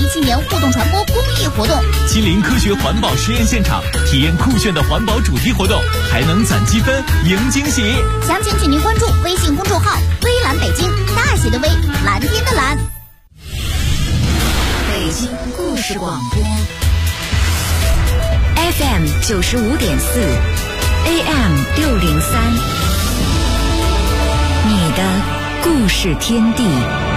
青年互动传播公益活动， 吉林科学环保实验现场，体验酷炫的环保主题活动，还能攒积分赢惊喜。 详情请您关注微信公众号“微蓝北京”，大写的微，蓝天的蓝。 北京故事广播 FM 95.4 AM 603，你的故事天地。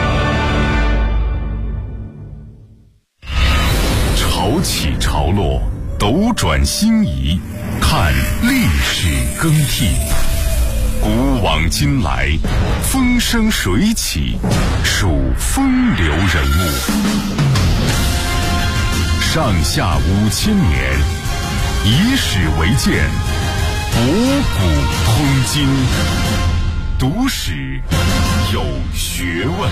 潮起潮落，斗转星移，看历史更替。古往今来，风生水起，数风流人物。上下5000年，以史为鉴，博古通今，读史有学问。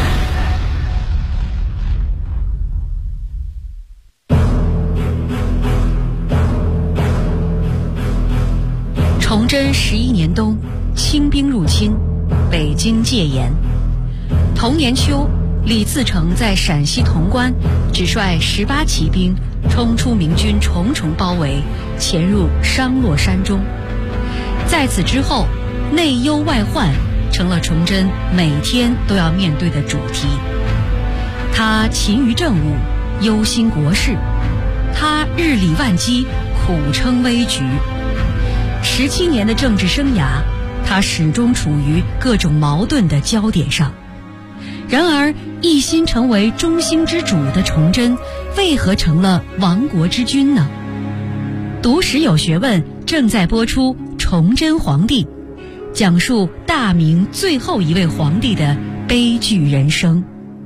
崇祯11年冬，清兵入侵，北京戒严。同年秋，李自成在陕西潼关只率18骑兵冲出明军重重包围，潜入商洛山中。在此之后，内忧外患成了崇祯每天都要面对的主题。他勤于政务，忧心国事；他日理万机，苦撑危局。17年的政治生涯，他始终处于各种矛盾的焦点上。然而，一心成为中兴之主的崇祯，为何成了亡国之君呢？读史有学问正在播出《崇祯皇帝》，讲述大明最后一位皇帝的悲剧人生。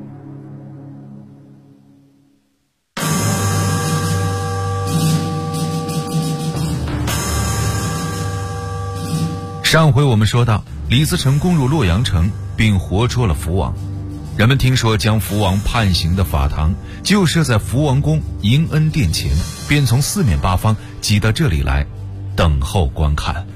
上回我们说到，李自成攻入洛阳城，并活捉了福王。人们听说将福王判刑的法堂就设在福王宫迎恩殿前，便从四面八方挤到这里来，等候观看。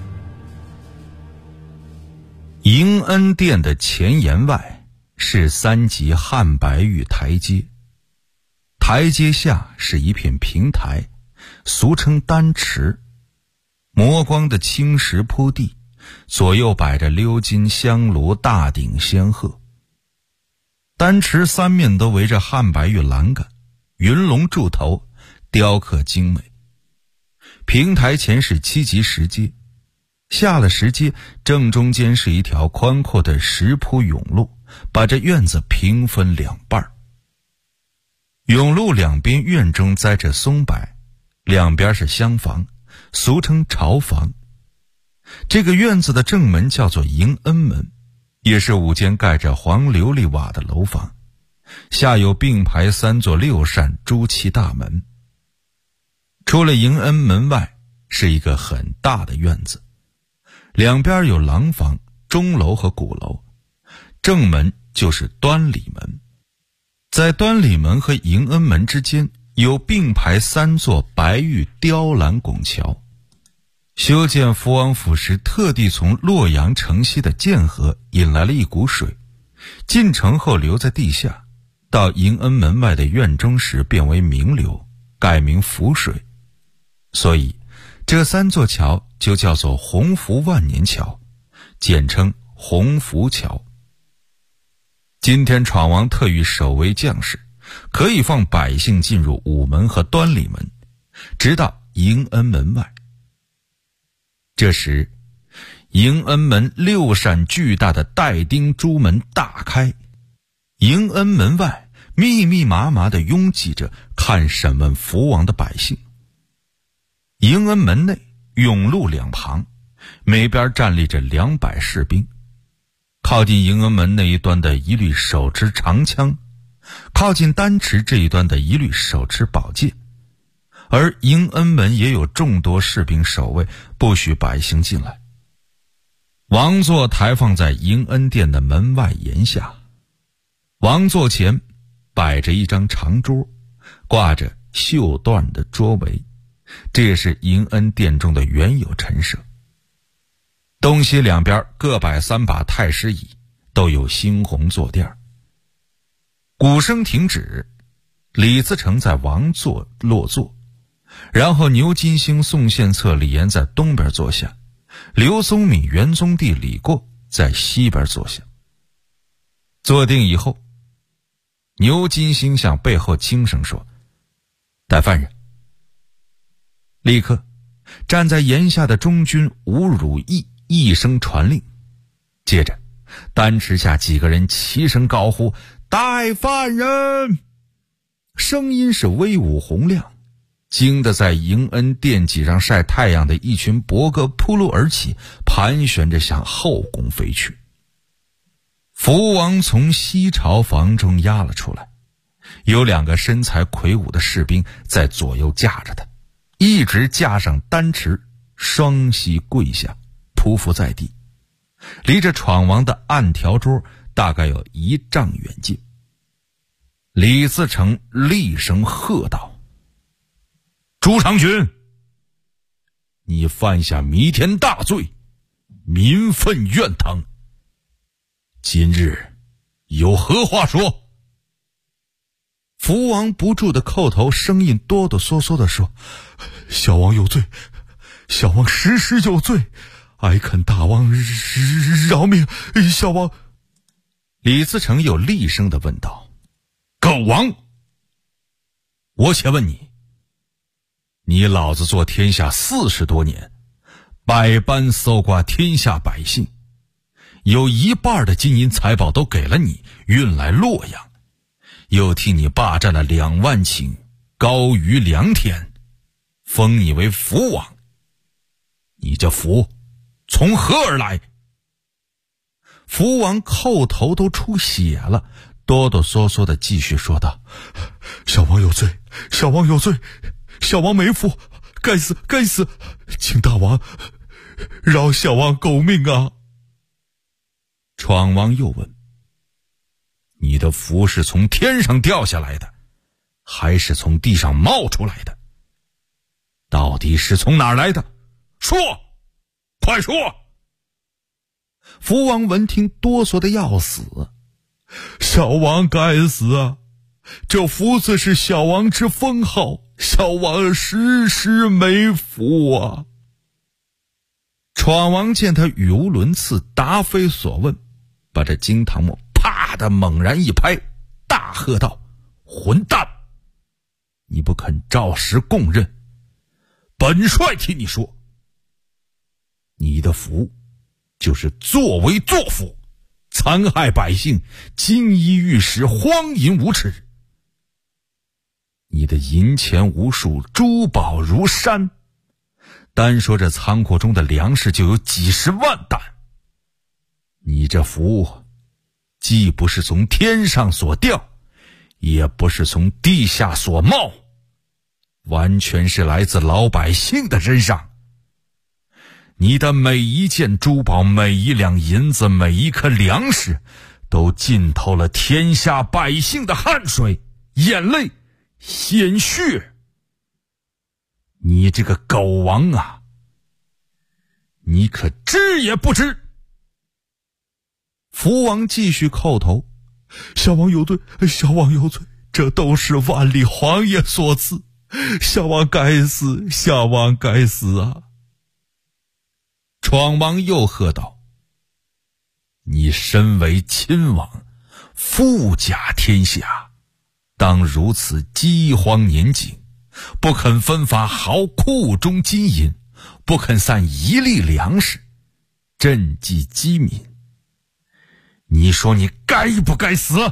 迎恩殿的前檐外是3级汉白玉台阶，台阶下是一片平台，俗称丹池，磨光的青石铺地，左右摆着鎏金香炉大鼎仙鹤。丹池3面都围着汉白玉栏杆，云龙柱头，雕刻精美。平台前是7级石阶，下了石阶，正中间是一条宽阔的石铺甬路，把这院子平分2半。甬路两边院中栽着松柏，两边是厢房，俗称朝房。这个院子的正门叫做迎恩门，也是5间盖着黄琉璃瓦的楼房，下有并排3座6扇朱漆大门。除了迎恩门外，是一个很大的院子，两边有廊房、钟楼和鼓楼，正门就是端礼门。在端礼门和迎恩门之间有并排3座白玉雕栏拱桥。修建福王府时，特地从洛阳城西的涧河引来了一股水，进城后流在地下，到迎恩门外的院中时变为明流，改名福水。所以这3座桥就叫做洪福万年桥，简称洪福桥。今天闯王特予守卫将士，可以放百姓进入午门和端礼门，直到迎恩门外。这时，迎恩门6扇巨大的带钉朱门大开，迎恩门外密密麻麻地拥挤着看审问福王的百姓。迎恩门内甬路两旁，每边站立着200士兵，靠近迎恩门那一端的一律手持长枪，靠近丹池这一端的一律手持宝剑。而迎恩门也有众多士兵守卫，不许百姓进来。王座抬放在迎恩殿的门外檐下，王座前摆着一张长桌，挂着绣缎的桌围，这也是迎恩殿中的原有陈设。东西两边各摆3把太师椅，都有猩红坐垫。鼓声停止， 李自成在王座落座，然后牛金星、宋献策、李严在东边坐下，刘宗敏、元宗帝李过在西边坐下。坐定以后，牛金星向背后轻声说：“带犯人。”立刻站在檐下的中军吴汝义一声传令，接着丹池下几个人齐声高呼：“带犯人！”声音是威武洪亮，惊得在迎恩殿脊上晒太阳的一群伯鸽扑噜而起，盘旋着向后宫飞去。福王从西朝房中押了出来，有2个身材魁梧的士兵在左右架着他，一直架上丹池，双膝跪下，匍匐在地，离着闯王的暗条桌大概有1丈远近。李自成厉声喝道：“朱长君，你犯下弥天大罪，民愤怨腾，今日有何话说？”福王不住的叩头，声音哆哆嗦嗦地说：“小王有罪，小王实有罪，哀恳大王饶命，小王。”李自成又厉声地问道：“狗王，我且问你，你老子做天下40多年，百般搜刮天下百姓，有1半的金银财宝都给了你，运来洛阳，又替你霸占了2万顷高于良田，封你为福王，你这福从何而来？”福王叩头都出血了，哆哆嗦嗦地继续说道：“小王有罪，小王有罪，小王没福，该死，该死，请大王饶小王狗命啊！”闯王又问：“你的福是从天上掉下来的，还是从地上冒出来的？到底是从哪儿来的？说，快说！”福王闻听哆嗦的要死：“小王该死啊！这福字是小王之封号，小王时没福啊！”闯王见他语无伦次，答非所问，把这惊堂木啪的猛然一拍，大喝道：“混蛋！你不肯照实供认，本帅替你说，你的福就是作威作福，残害百姓，金衣玉食，荒淫无耻。你的银钱无数，珠宝如山，单说这仓库中的粮食就有几十万担。你这福既不是从天上所掉，也不是从地下所冒，完全是来自老百姓的身上。你的每一件珠宝，每1两银子，每1颗粮食，都浸透了天下百姓的汗水、眼泪、鲜血。你这个狗王啊，你可知也不知？”福王继续叩头：“小王有罪，小王有罪，这都是万里皇爷所赐，小王该死，小王该死啊！”闯王又喝道：“你身为亲王，富甲天下，当如此饥荒年景，不肯分发毫库中金银，不肯散1粒粮食，赈济饥民，你说你该不该死？”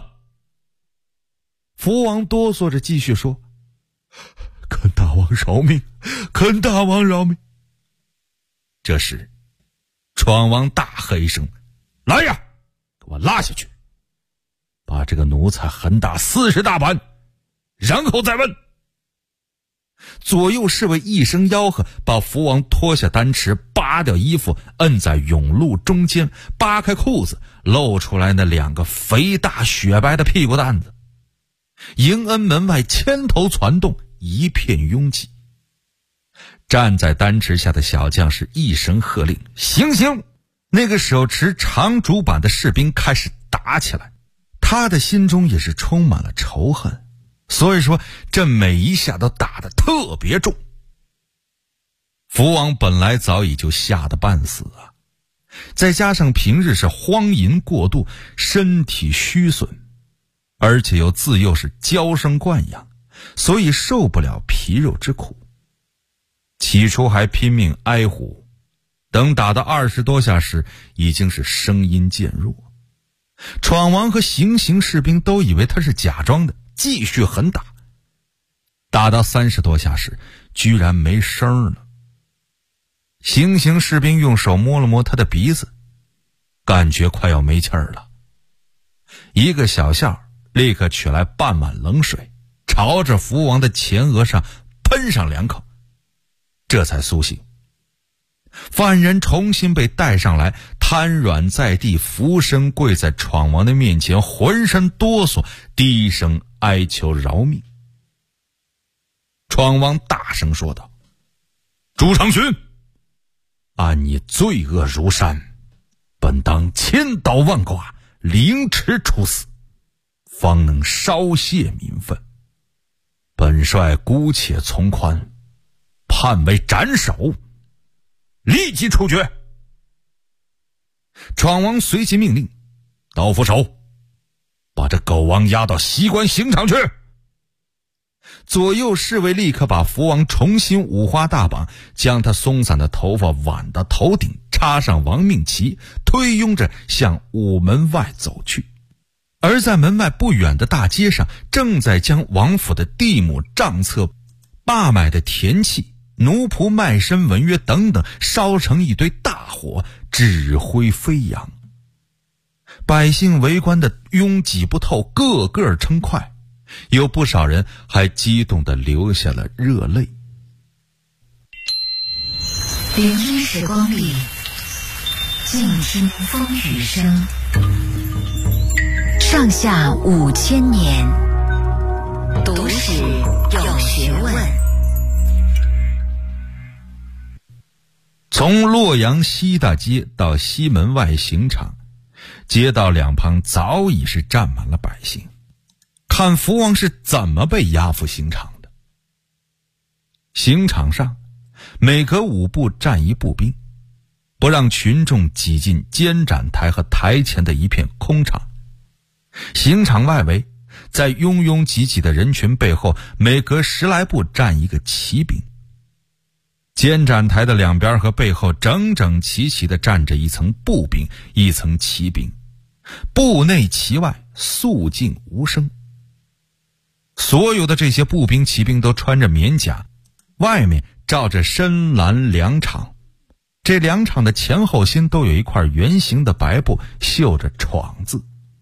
福王哆嗦着继续说：“恳大王饶命，恳大王饶命。”这时闯王大喝一声：“来呀，给我拉下去，把这个奴才狠打40大板，然后再问。”左右侍卫一声吆喝，把福王拖下丹池，扒掉衣服，摁在甬路中间，扒开裤子，露出来那2个肥大雪白的屁股蛋子。迎恩门外千头攒动，一片拥挤。站在丹池下的小将是一声喝令：“行刑！”那个时候持长竹板的士兵开始打起来，他的心中也是充满了仇恨。 所以说这每一下都打得特别重。福王本来早已就吓得半死啊，再加上平日是荒淫过度，身体虚损，而且又自幼是娇生惯养，所以受不了皮肉之苦。起初还拼命哀呼，等打到20多下时，已经是声音渐弱。闯王和行刑士兵都以为他是假装的，继续狠打。打到30多下时，居然没声了。行刑士兵用手摸了摸他的鼻子，感觉快要没气儿了。一个小校立刻取来半碗冷水，朝着福王的前额上喷上2口，这才苏醒。犯人重新被带上来，瘫软在地，俯身跪在闯王的面前，浑身哆嗦，低声哀求饶命。闯王大声说道：朱长勋，按你罪恶如山，本当千刀万剐，凌迟处死，方能稍泄民愤。本帅姑且从宽，判为斩首，立即处决。闯王随即命令：刀斧手，把这狗王押到西关刑场去。左右侍卫立刻把福王重新五花大绑，将他松散的头发挽到头顶，插上亡命旗，推拥着向午门外走去。而在门外不远的大街上，正在将王府的地亩、账册、罢买的田契、奴仆卖身文约等等烧成一堆大火，纸灰飞扬。百姓围观的拥挤不透，个个称快，有不少人还激动地流下了热泪。 聆听时光里，静听风雨声。上下5000年，读史有学问。 从洛阳西大街到西门外刑场，街道两旁早已是站满了百姓，看福王是怎么被押赴刑场的。刑场上每隔5步站一步兵，不让群众挤进监斩台和台前的一片空场。刑场外围，在拥拥挤挤的人群背后，每隔10来步站一个骑兵。监斩台的两边和背后整整齐齐地站着一层步兵，一层骑兵，步内骑外，肃静无声。所有的这些步兵骑兵都穿着棉甲，外面罩着深蓝粮场，这粮场的前后心都有一块圆形的白布，绣着闯字。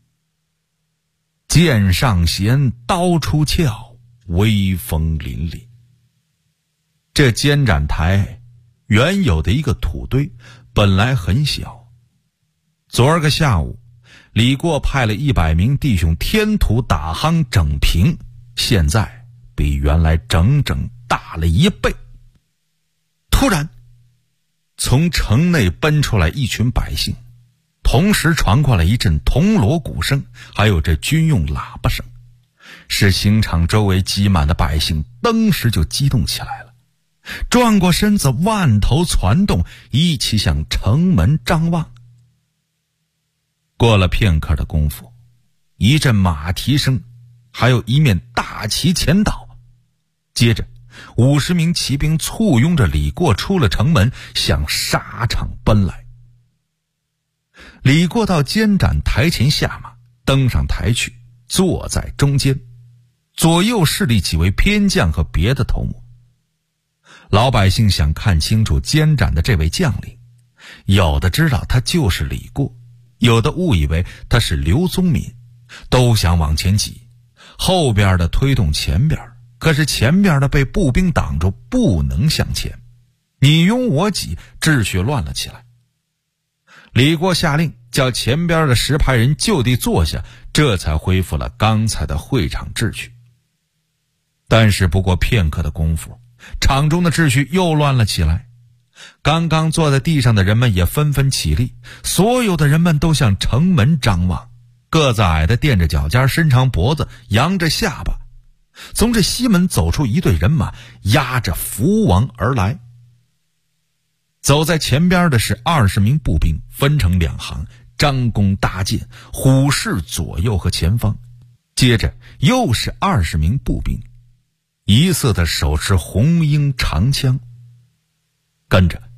剑上弦，刀出鞘，威风凛凛。这监斩台原有的一个土堆本来很小，昨儿个下午李过派了100名弟兄添土打夯整平，现在比原来整整大了1倍。突然从城内奔出来一群百姓，同时传过来一阵铜锣鼓声，还有这军用喇叭声，使刑场周围挤满的百姓登时就激动起来了，转过身子，万头攒动，一起向城门张望。过了片刻的功夫，一阵马蹄声，还有一面大旗前倒，接着50名骑兵簇拥着李过出了城门，向沙场奔来。李过到监斩台前下马，登上台去，坐在中间，左右侍立几位偏将和别的头目。老百姓想看清楚监斩的这位将领，有的知道他就是李过，有的误以为他是刘宗敏，都想往前挤，后边的推动前边，可是前边的被步兵挡住，不能向前，你拥我挤，秩序乱了起来。李过下令叫前边的10排人就地坐下，这才恢复了刚才的会场秩序。但是不过片刻的功夫，场中的秩序又乱了起来。刚刚坐在地上的人们也纷纷起立，所有的人们都向城门张望，个子矮的垫着脚尖，伸长脖子，扬着下巴。 从这西门走出一队人马，押着福王而来。走在前边的是20名步兵，分成2行，张弓搭箭，虎视左右和前方。接着又是20名步兵，一色的手持红缨长枪。跟着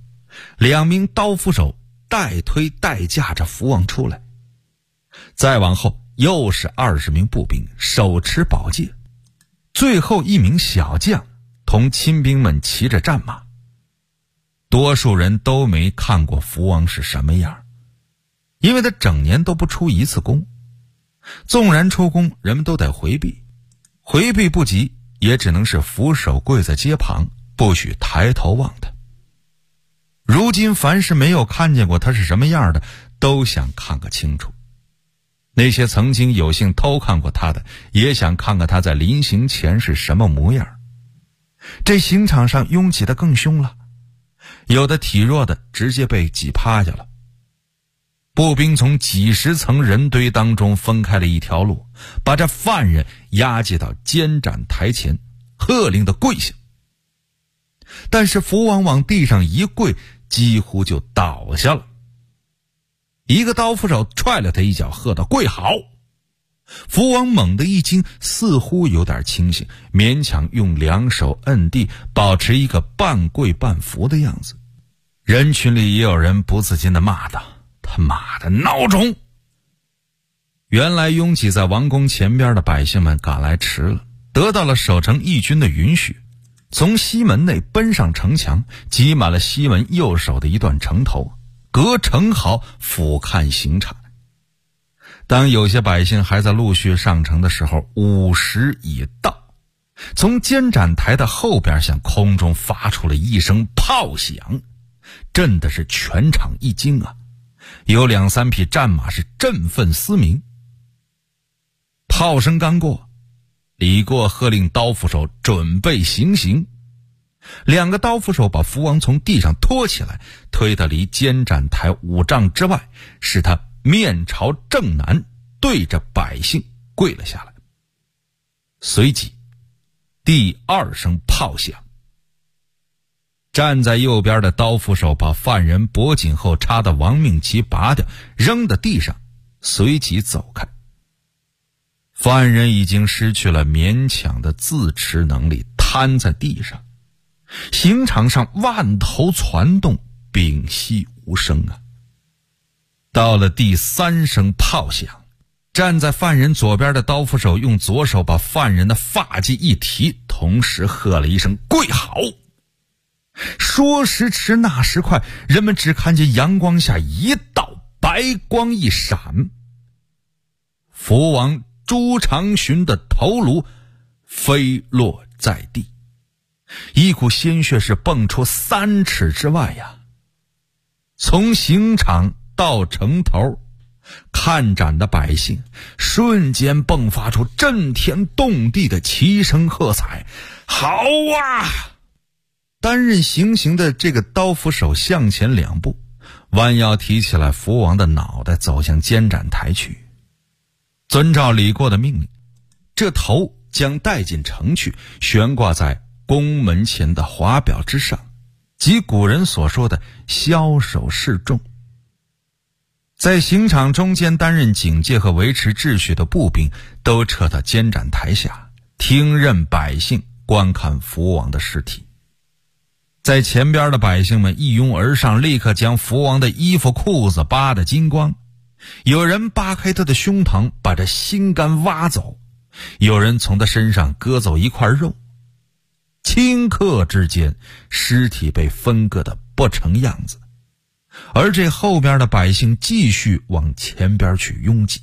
2名刀斧手带推带架着福王出来。再往后又是20名步兵，手持宝剑。最后1名小将同亲兵们骑着战马。多数人都没看过福王是什么样，因为他整年都不出一次宫。纵然出宫，人们都得回避，回避不及，也只能是俯首跪在街旁，不许抬头望他。如今凡是没有看见过他是什么样的，都想看个清楚。那些曾经有幸偷看过他的，也想看看他在临行前是什么模样。这刑场上拥挤得更凶了，有的体弱的直接被挤趴下了。步兵从几十层人堆当中分开了一条路，把这犯人押解到监斩台前，喝令的跪下。但是福王往地上一跪，几乎就倒下了。一个刀斧手踹了他一脚，喝道：“跪好！”福王猛地一惊，似乎有点清醒，勉强用2手摁地，保持一个半跪半伏的样子。人群里也有人不自禁地骂道：“他妈的孬种！”原来拥挤在王宫前边的百姓们赶来迟了，得到了守城义军的允许，从西门内奔上城墙，挤满了西门右手的一段城头，隔城壕俯瞰刑场。当有些百姓还在陆续上城的时候，午时已到。从监斩台的后边向空中发出了一声炮响，震的是全场一惊啊！有2-3匹战马是振奋嘶鸣。炮声刚过，李过喝令刀斧手准备行刑。2个刀斧手把福王从地上拖起来，推得离监斩台5丈之外，使他面朝正南，对着百姓跪了下来。随即第2声炮响，站在右边的刀斧手把犯人脖颈后插的亡命旗拔掉，扔到地上，随即走开。犯人已经失去了勉强的自持能力，瘫在地上。刑场上万头攒动，屏息无声啊！到了第3声炮响，站在犯人左边的刀斧手用左手把犯人的发髻一提，同时喝了一声：“跪好！”说时迟，那时快，人们只看见阳光下一道白光一闪，福王朱长洵的头颅飞落在地，一股鲜血是迸出3尺之外呀！从刑场到城头，看斩的百姓瞬间迸发出震天动地的齐声喝彩：“好啊！”担任行刑的这个刀斧手向前2步，弯腰提起来福王的脑袋，走向监斩台去。遵照李过的命令，这头将带进城去，悬挂在宫门前的华表之上，即古人所说的枭首示众。在刑场中间担任警戒和维持秩序的步兵都撤到监斩台下，听任百姓观看福王的尸体。在前边的百姓们一拥而上，立刻将福王的衣服裤子扒得精光，有人扒开他的胸膛，把这心肝挖走，有人从他身上割走一块肉。顷刻之间，尸体被分割得不成样子，而这后边的百姓继续往前边去拥挤。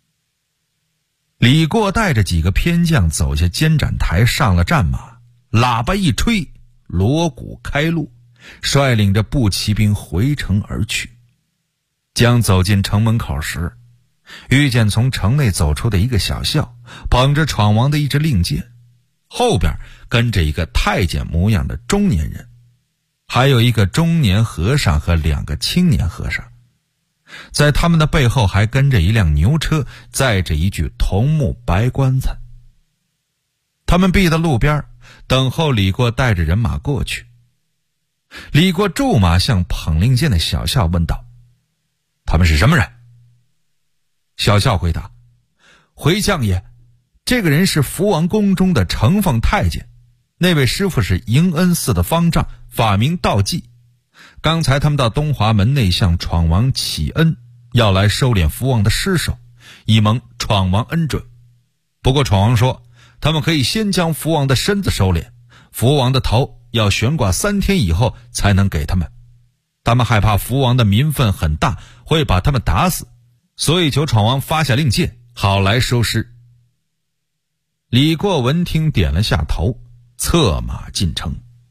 李过带着几个偏将走下监斩台，上了战马，喇叭一吹，锣鼓开路，率领着步骑兵回城而去。将走进城门口时，遇见从城内走出的一个小校，捧着闯王的一支令箭，后边跟着一个太监模样的中年人，还有一个中年和尚和2个青年和尚。在他们的背后还跟着一辆牛车，载着一具桐木白棺材。 他们避到路边，等候李过带着人马过去。李过驻马向捧令箭的小校问道：他们是什么人？小校回答：回将爷，这个人是福王宫中的承奉太监，那位师傅是迎恩寺的方丈，法名道济。刚才他们到东华门内向闯王启恩，要来收敛福王的尸首，以蒙闯王恩准。不过闯王说，他们可以先将福王的身子收敛，福王的头要悬挂3天以后才能给他们。他们害怕福王的民愤很大，会把他们打死，所以求闯王发下令箭，好来收尸。李过闻听点了下头，策马进城。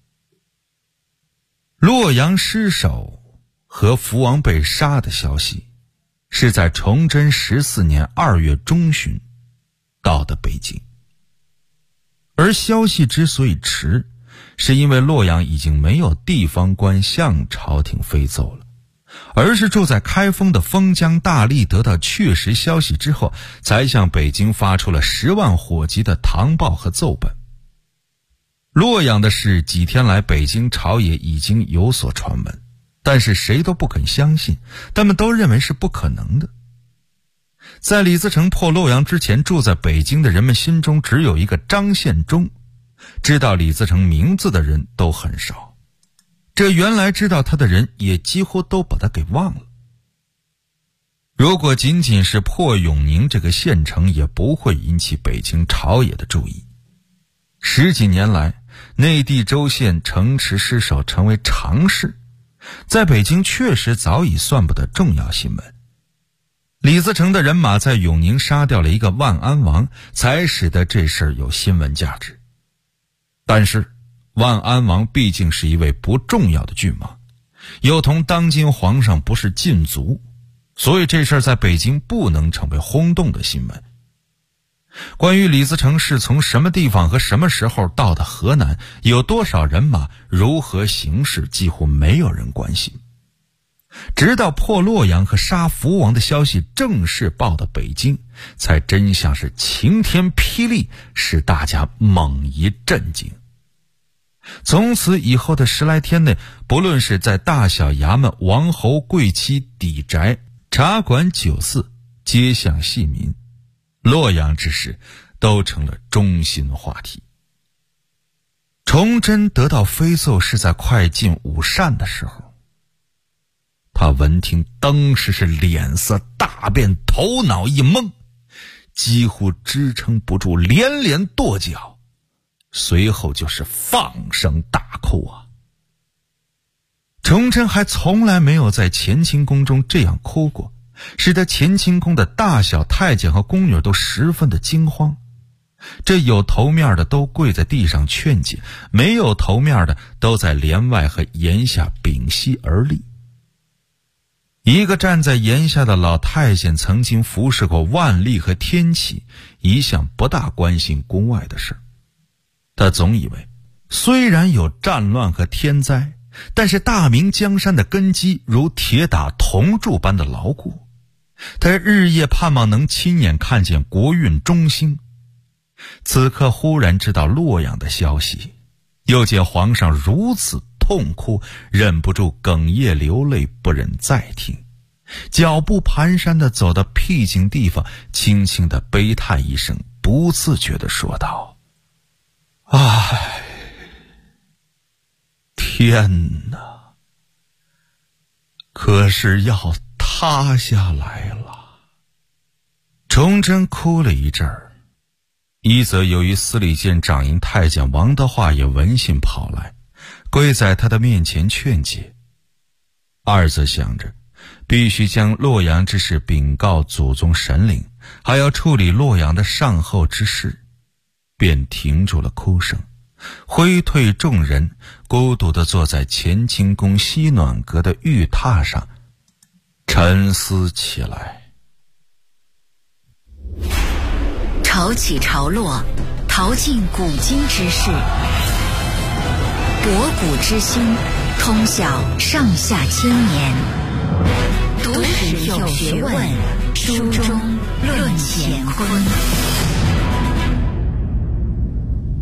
洛阳失守和福王被杀的消息是在崇祯14年2月中旬到的北京，而消息之所以迟，是因为洛阳已经没有地方官向朝廷飞奏了，而是住在开封的封疆大吏得到确实消息之后，才向北京发出了10万火急的唐报和奏本。洛阳的事几天来北京朝野已经有所传闻，但是谁都不肯相信，他们都认为是不可能的。在李自成破洛阳之前，住在北京的人们心中只有一个张献忠，知道李自成名字的人都很少，这原来知道他的人也几乎都把他给忘了。如果仅仅是破永宁这个县城，也不会引起北京朝野的注意。10几年来，内地州县城池失守成为常事，在北京确实早已算不得重要新闻。李自成的人马在永宁杀掉了一个万安王，才使得这事儿有新闻价值。但是万安王毕竟是一位不重要的郡王，又同当今皇上不是近族，所以这事儿在北京不能成为轰动的新闻。关于李自成是从什么地方和什么时候到的河南，有多少人马，如何行事，几乎没有人关心。直到破洛阳和杀福王的消息正式报到北京，才真像是晴天霹雳，使大家猛一震惊。从此以后的10来天内，不论是在大小衙门、王侯贵戚邸宅、茶馆酒肆、街巷细民，洛阳之事都成了中心话题。崇祯得到飞奏是在快进午膳的时候，他闻听当时是脸色大变，头脑一懵，几乎支撑不住，连连跺脚，随后就是放声大哭啊！崇祯还从来没有在乾清宫中这样哭过，使得乾清宫的大小太监和宫女都十分的惊慌。这有头面的都跪在地上劝解，没有头面的都在帘外和檐下屏息而立。一个站在檐下的老太监曾经服侍过万历和天启，一向不大关心宫外的事。他总以为虽然有战乱和天灾，但是大明江山的根基如铁打铜柱般的牢固，他日夜盼望能亲眼看见国运中兴。此刻忽然知道洛阳的消息，又见皇上如此痛哭，忍不住哽咽流泪，不忍再听，脚步蹒跚地走到僻静地方，轻轻地悲叹一声，不自觉地说道：唉，天哪，可是要塌下来了。崇祯哭了一阵儿，一则由于司礼监掌印太监王德化也闻信跑来，跪在他的面前劝解；二则想着必须将洛阳之事禀告祖宗神灵，还要处理洛阳的善后之事，便停住了哭声，挥退众人，孤独地坐在乾清宫西暖阁的玉榻上，沉思起来。 潮起潮落，淘尽古今之事，博古之心，通晓上下千年。读史有学问，书中论乾坤。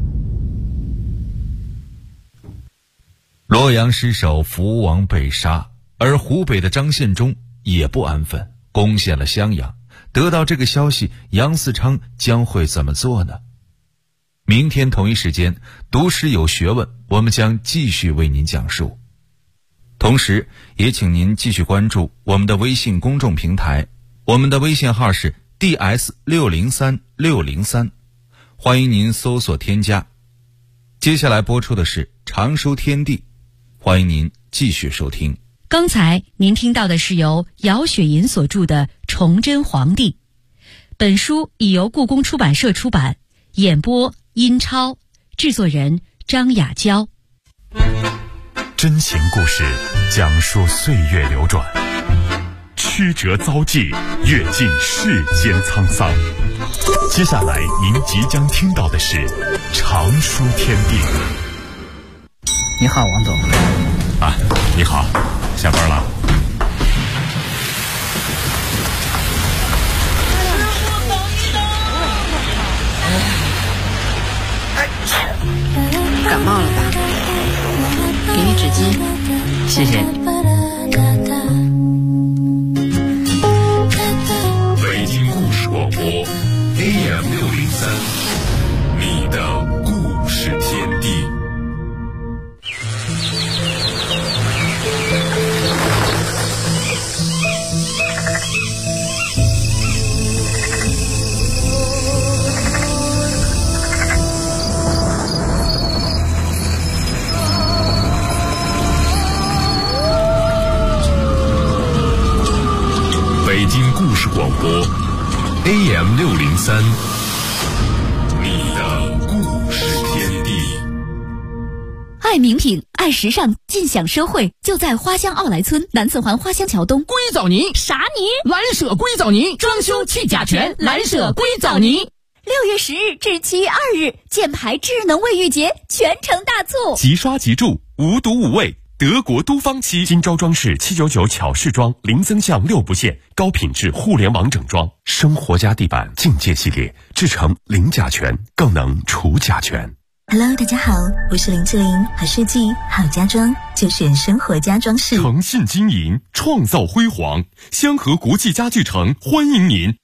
洛阳失守，福王被杀，而湖北的张献忠也不安分，攻陷了襄阳。得到这个消息，杨嗣昌将会怎么做呢？明天同一时间，读史有学问，我们将继续为您讲述。同时也请您继续关注我们的微信公众平台，我们的微信号是 DS603603，欢迎您搜索添加。接下来播出的是常书天地，欢迎您继续收听。 刚才您听到的是由姚雪银所著的《崇祯皇帝》，本书已由故宫出版社出版，演播殷超，制作人张雅娇。 真情故事讲述岁月流转，曲折遭际，阅尽世间沧桑。接下来您即将听到的是常书天地。 你好，王总。 啊，你好，下班了。 感冒了吧？给你纸巾。 谢谢。 北京故事广播 AM603，你的故事天地。北京故事广播 AM603，你的故事天地。 爱名品，爱时尚，尽享奢惠，就在花乡奥莱村南四环花乡桥东。 硅藻泥啥泥？ 蓝舍硅藻泥，装修去甲醛，蓝舍硅藻泥。 6月10日至7月2日，箭牌智能卫浴节全程大促， 即刷即住，无毒无味。德国都方漆，金招装饰799巧饰装，零增项6不限，高品质互联网整装。生活家地板境界系列，制成零甲醛，更能除甲醛。 Hello， 大家好，我是林志玲，好设计好家装就选生活家装饰， 诚信经营，创造辉煌。香河国际家具城欢迎您。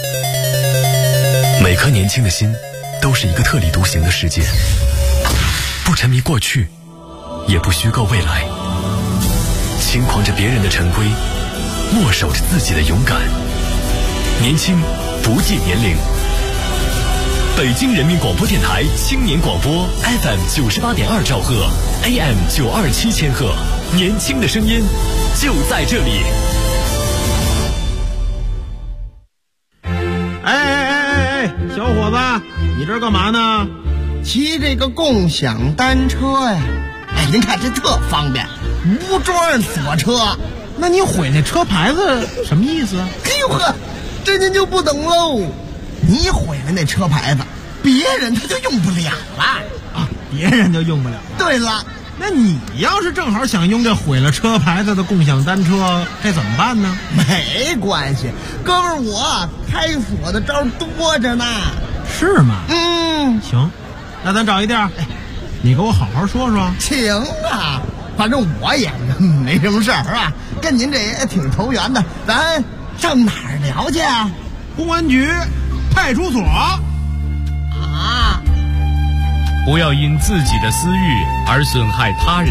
每颗年轻的心，都是一个特立独行的世界，不沉迷过去，也不虚构未来，轻狂着别人的陈规，默守着自己的勇敢。年轻不计年龄。北京人民广播电台青年广播 FM98.2兆赫 AM927千赫，年轻的声音就在这里。 哎，小伙子，你这干嘛呢？ 骑这个共享单车呀。哎，您看这特方便，无桩锁车。 那你毁那车牌子什么意思啊？ 哎呦呵，这您就不懂喽。你毁了那车牌子，别人他就用不了了啊，别人就用不了了。 对了， 那你要是正好想用这毁了车牌子的共享单车，这怎么办呢？ 没关系，哥们儿，我开锁的招多着呢。 是吗？行，那咱找一地儿，你给我好好说说。 行啊，反正我也没什么事儿啊，跟您这也挺投缘的，咱上哪儿聊去啊？ 公安局、派出所。 啊！ 不要因自己的私欲而损害他人。